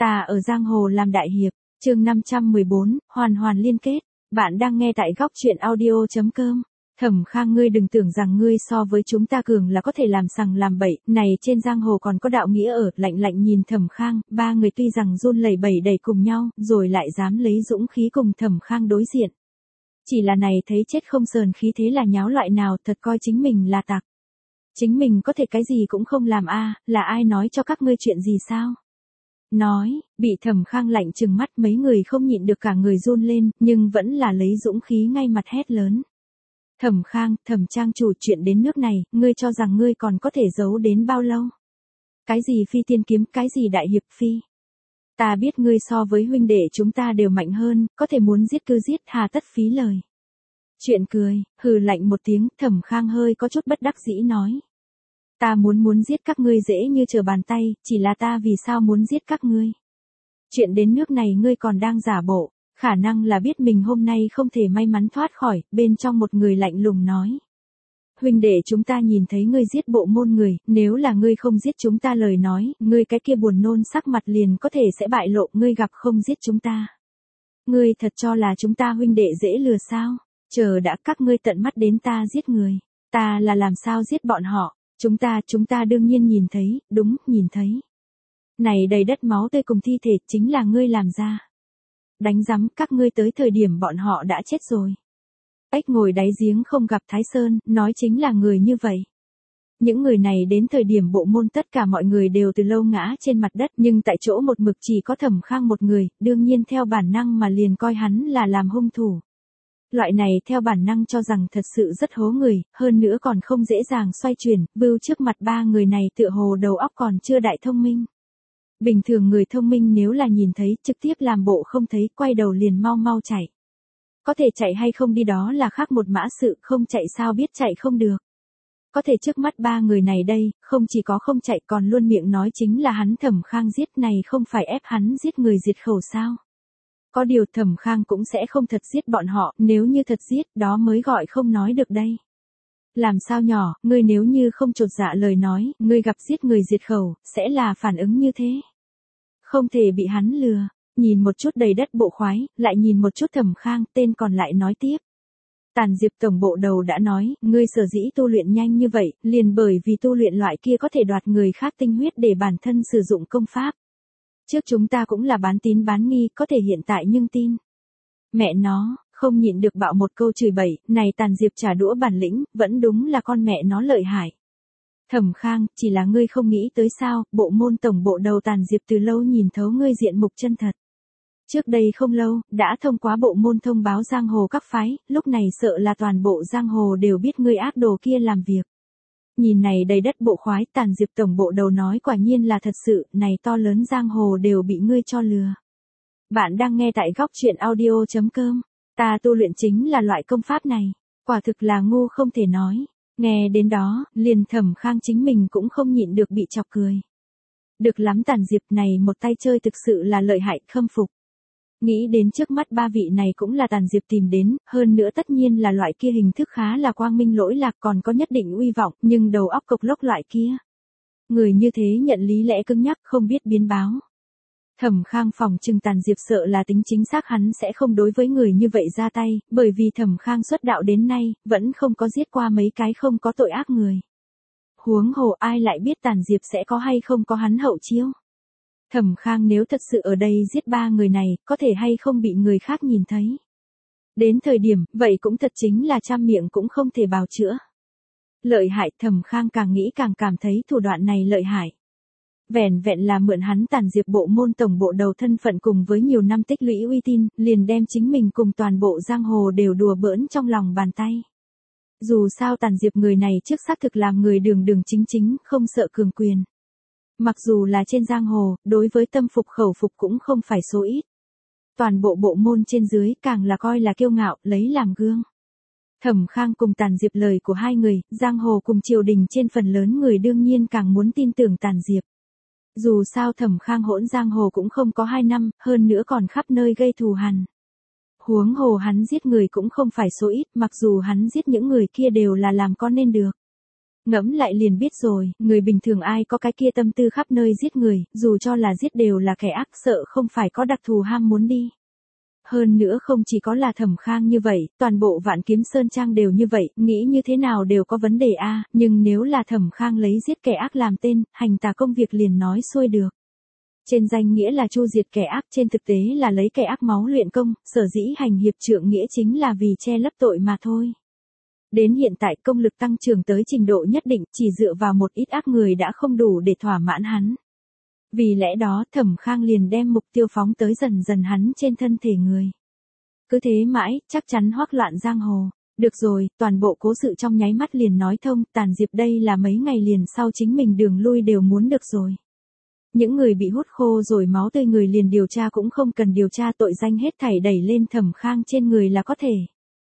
Ta ở giang hồ làm đại hiệp, chương 514, hoàn hoàn liên kết. Bạn đang nghe tại góc truyện audio.com. Thẩm Khang, ngươi đừng tưởng rằng ngươi so với chúng ta cường là có thể làm sằng làm bậy, này trên giang hồ còn có đạo nghĩa ở. Lạnh lạnh nhìn Thẩm Khang, ba người tuy rằng run lẩy bẩy đầy cùng nhau, rồi lại dám lấy dũng khí cùng Thẩm Khang đối diện. Chỉ là này thấy chết không sờn khí thế là nháo loại nào, thật coi chính mình là tặc. Chính mình có thể cái gì cũng không làm a, là ai nói cho các ngươi chuyện gì sao? Nói, bị Thẩm Khang lạnh trừng mắt, mấy người không nhịn được cả người run lên, nhưng vẫn là lấy dũng khí ngay mặt hét lớn. Thẩm Khang, Thẩm trang chủ, chuyện đến nước này, ngươi cho rằng ngươi còn có thể giấu đến bao lâu? Cái gì phi tiên kiếm, cái gì đại hiệp phi? Ta biết ngươi so với huynh đệ chúng ta đều mạnh hơn, có thể muốn giết cứ giết, hà tất phí lời. Chuyện cười, hừ lạnh một tiếng, Thẩm Khang hơi có chút bất đắc dĩ nói. Ta muốn giết các ngươi dễ như trở bàn tay, chỉ là ta vì sao muốn giết các ngươi? Chuyện đến nước này ngươi còn đang giả bộ, khả năng là biết mình hôm nay không thể may mắn thoát khỏi, bên trong một người lạnh lùng nói. Huynh đệ chúng ta nhìn thấy ngươi giết bộ môn người, nếu là ngươi không giết chúng ta lời nói, ngươi cái kia buồn nôn sắc mặt liền có thể sẽ bại lộ, ngươi gặp không giết chúng ta. Ngươi thật cho là chúng ta huynh đệ dễ lừa sao? Chờ đã, các ngươi tận mắt đến ta giết người, ta là làm sao giết bọn họ? Chúng ta đương nhiên nhìn thấy, đúng, nhìn thấy. Này đầy đất máu tươi cùng thi thể, chính là ngươi làm ra. Đánh rắm, các ngươi tới thời điểm bọn họ đã chết rồi. Ếch ngồi đáy giếng không gặp Thái Sơn, nói chính là người như vậy. Những người này đến thời điểm bộ môn tất cả mọi người đều từ lâu ngã trên mặt đất, nhưng tại chỗ một mực chỉ có Thẩm Khang một người, đương nhiên theo bản năng mà liền coi hắn là làm hung thủ. Loại này theo bản năng cho rằng thật sự rất hố người, hơn nữa còn không dễ dàng xoay chuyển, bưu trước mặt ba người này tựa hồ đầu óc còn chưa đại thông minh. Bình thường người thông minh nếu là nhìn thấy trực tiếp làm bộ không thấy, quay đầu liền mau mau chạy. Có thể chạy hay không đi đó là khác một mã sự, không chạy sao biết chạy không được. Có thể trước mắt ba người này đây, không chỉ có không chạy còn luôn miệng nói chính là hắn Thẩm Khang giết, này không phải ép hắn giết người diệt khẩu sao. Có điều Thẩm Khang cũng sẽ không thật giết bọn họ, nếu như thật giết, đó mới gọi không nói được đây. Làm sao nhỏ, ngươi nếu như không chột dạ lời nói, ngươi gặp giết người diệt khẩu, sẽ là phản ứng như thế. Không thể bị hắn lừa, nhìn một chút đầy đất bộ khoái, lại nhìn một chút Thẩm Khang, tên còn lại nói tiếp. Tàn Diệp tổng bộ đầu đã nói, ngươi sở dĩ tu luyện nhanh như vậy, liền bởi vì tu luyện loại kia có thể đoạt người khác tinh huyết để bản thân sử dụng công pháp. Trước chúng ta cũng là bán tín bán nghi, có thể hiện tại nhưng tin. Mẹ nó, không nhịn được bạo một câu chửi bậy, này Tàn Diệp trả đũa bản lĩnh, vẫn đúng là con mẹ nó lợi hại. Thẩm Khang, chỉ là ngươi không nghĩ tới sao, bộ môn tổng bộ đầu Tàn Diệp từ lâu nhìn thấu ngươi diện mục chân thật. Trước đây không lâu, đã thông qua bộ môn thông báo giang hồ các phái, lúc này sợ là toàn bộ giang hồ đều biết ngươi ác đồ kia làm việc. Nhìn này đầy đất bộ khoái, Tàn Diệp tổng bộ đầu nói quả nhiên là thật sự, này to lớn giang hồ đều bị ngươi cho lừa. Bạn đang nghe tại góc truyện audio.com. Ta tu luyện chính là loại công pháp này, quả thực là ngu không thể nói. Nghe đến đó, liền Thẩm Khang chính mình cũng không nhịn được bị chọc cười. Được lắm Tàn Diệp, này một tay chơi thực sự là lợi hại, khâm phục. Nghĩ đến trước mắt ba vị này cũng là Tàn Diệp tìm đến, hơn nữa tất nhiên là loại kia hình thức khá là quang minh lỗi lạc, còn có nhất định uy vọng, nhưng đầu óc cộc lốc loại kia. Người như thế nhận lý lẽ cứng nhắc, không biết biến báo. Thẩm Khang phòng trừng Tàn Diệp sợ là tính chính xác hắn sẽ không đối với người như vậy ra tay, bởi vì Thẩm Khang xuất đạo đến nay, vẫn không có giết qua mấy cái không có tội ác người. Huống hồ ai lại biết Tàn Diệp sẽ có hay không có hắn hậu chiêu. Thẩm Khang nếu thật sự ở đây giết ba người này, có thể hay không bị người khác nhìn thấy. Đến thời điểm, vậy cũng thật chính là trăm miệng cũng không thể bào chữa. Lợi hại, Thẩm Khang càng nghĩ càng cảm thấy thủ đoạn này lợi hại. Vẹn vẹn là mượn hắn Tàn Diệp bộ môn tổng bộ đầu thân phận cùng với nhiều năm tích lũy uy tín, liền đem chính mình cùng toàn bộ giang hồ đều đùa bỡn trong lòng bàn tay. Dù sao Tàn Diệp người này trước xác thực làm người đường đường chính chính, không sợ cường quyền. Mặc dù là trên giang hồ, đối với tâm phục khẩu phục cũng không phải số ít. Toàn bộ bộ môn trên dưới càng là coi là kiêu ngạo, lấy làm gương. Thẩm Khang cùng Tàn Diệp lời của hai người, giang hồ cùng triều đình trên phần lớn người đương nhiên càng muốn tin tưởng Tàn Diệp. Dù sao Thẩm Khang hỗn giang hồ cũng không có 2 năm, hơn nữa còn khắp nơi gây thù hằn. Huống hồ hắn giết người cũng không phải số ít, mặc dù hắn giết những người kia đều là làm con nên được. Ngẫm lại liền biết rồi, người bình thường ai có cái kia tâm tư khắp nơi giết người, dù cho là giết đều là kẻ ác, sợ không phải có đặc thù ham muốn đi. Hơn nữa không chỉ có là Thẩm Khang như vậy, toàn bộ Vạn Kiếm Sơn Trang đều như vậy, nghĩ như thế nào đều có vấn đề a, nhưng nếu là Thẩm Khang lấy giết kẻ ác làm tên, hành tà công việc liền nói xuôi được. Trên danh nghĩa là chu diệt kẻ ác, trên thực tế là lấy kẻ ác máu luyện công, sở dĩ hành hiệp trượng nghĩa chính là vì che lấp tội mà thôi. Đến hiện tại công lực tăng trưởng tới trình độ nhất định, chỉ dựa vào một ít ác người đã không đủ để thỏa mãn hắn. Vì lẽ đó Thẩm Khang liền đem mục tiêu phóng tới dần dần hắn trên thân thể người. Cứ thế mãi, chắc chắn hoắc loạn giang hồ. Được rồi, toàn bộ cố sự trong nháy mắt liền nói thông, Tàn Diệp đây là mấy ngày liền sau chính mình đường lui đều muốn được rồi. Những người bị hút khô rồi máu tươi người liền điều tra cũng không cần điều tra, tội danh hết thảy đẩy lên Thẩm Khang trên người là có thể.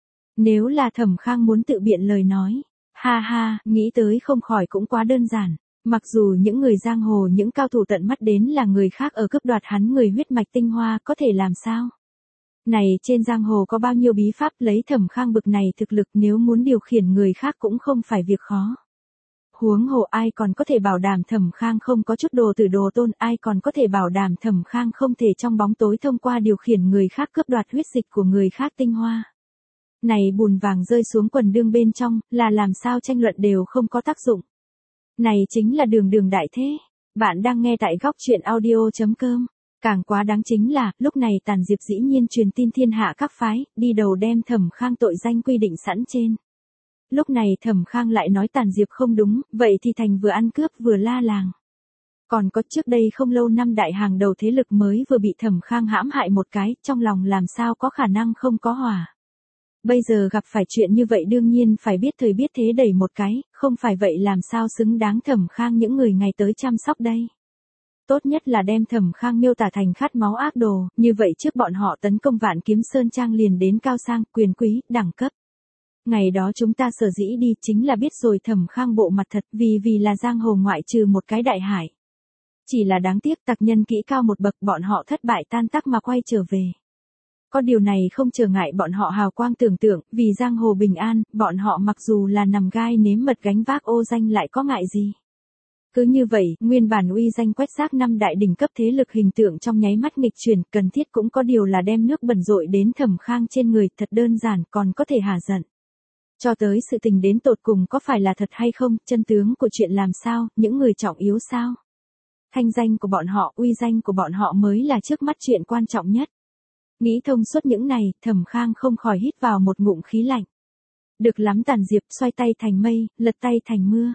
Nếu là Thẩm Khang muốn tự biện lời nói, ha ha, nghĩ tới không khỏi cũng quá đơn giản. Mặc dù những người giang hồ những cao thủ tận mắt đến là người khác ở cướp đoạt hắn người huyết mạch tinh hoa, có thể làm sao? Này trên giang hồ có bao nhiêu bí pháp, lấy Thẩm Khang bực này thực lực nếu muốn điều khiển người khác cũng không phải việc khó. Huống hồ ai còn có thể bảo đảm Thẩm Khang không có chút đồ tử đồ tôn, ai còn có thể bảo đảm Thẩm Khang không thể trong bóng tối thông qua điều khiển người khác cướp đoạt huyết dịch của người khác tinh hoa. Này bùn vàng rơi xuống quần đương bên trong, là làm sao tranh luận đều không có tác dụng. Này chính là đường đường đại thế. Bạn đang nghe tại góc truyện audio.com. Càng quá đáng chính là, lúc này Tàn Diệp dĩ nhiên truyền tin thiên hạ các phái, đi đầu đem Thẩm Khang tội danh quy định sẵn trên. Lúc này Thẩm Khang lại nói Tàn Diệp không đúng, vậy thì thành vừa ăn cướp vừa la làng. Còn có trước đây không lâu năm đại hàng đầu thế lực mới vừa bị Thẩm Khang hãm hại một cái, trong lòng làm sao có khả năng không có hỏa. Bây giờ gặp phải chuyện như vậy đương nhiên phải biết thời biết thế đẩy một cái, không phải vậy làm sao xứng đáng Thẩm Khang những người ngày tới chăm sóc đây. Tốt nhất là đem Thẩm Khang miêu tả thành khát máu ác đồ, như vậy trước bọn họ tấn công Vạn Kiếm Sơn Trang liền đến cao sang, quyền quý, đẳng cấp. Ngày đó chúng ta sở dĩ đi chính là biết rồi Thẩm Khang bộ mặt thật, vì là giang hồ ngoại trừ một cái đại hải. Chỉ là đáng tiếc tặc nhân kỹ cao một bậc, bọn họ thất bại tan tác mà quay trở về. Có điều này không trở ngại bọn họ hào quang tưởng tượng, vì giang hồ bình an, bọn họ mặc dù là nằm gai nếm mật gánh vác ô danh lại có ngại gì. Cứ như vậy, nguyên bản uy danh quét rác năm đại đỉnh cấp thế lực hình tượng trong nháy mắt nghịch chuyển, cần thiết cũng có điều là đem nước bẩn rội đến Thẩm Khang trên người, thật đơn giản, còn có thể hả giận. Cho tới sự tình đến tột cùng có phải là thật hay không, chân tướng của chuyện làm sao, những người trọng yếu sao. Thanh danh của bọn họ, uy danh của bọn họ mới là trước mắt chuyện quan trọng nhất. Nghĩ thông suốt những này, Thẩm Khang không khỏi hít vào một ngụm khí lạnh. Được lắm Tàn Diệp, xoay tay thành mây, lật tay thành mưa.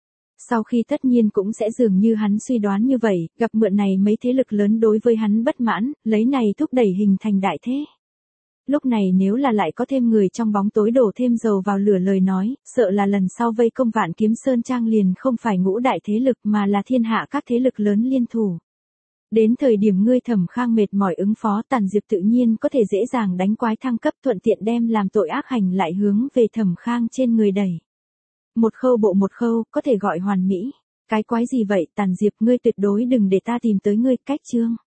Sau khi tất nhiên cũng sẽ dường như hắn suy đoán như vậy, gặp mượn này mấy thế lực lớn đối với hắn bất mãn, lấy này thúc đẩy hình thành đại thế. Lúc này nếu là lại có thêm người trong bóng tối đổ thêm dầu vào lửa lời nói, sợ là lần sau vây công Vạn Kiếm Sơn Trang liền không phải ngũ đại thế lực mà là thiên hạ các thế lực lớn liên thủ. Đến thời điểm ngươi Thẩm Khang mệt mỏi ứng phó, Tàn Diệp tự nhiên có thể dễ dàng đánh quái thăng cấp, thuận tiện đem làm tội ác hành lại hướng về Thẩm Khang trên người đẩy. Một khâu bộ một khâu, có thể gọi hoàn mỹ. Cái quái gì vậy Tàn Diệp, ngươi tuyệt đối đừng để ta tìm tới ngươi, cách chương.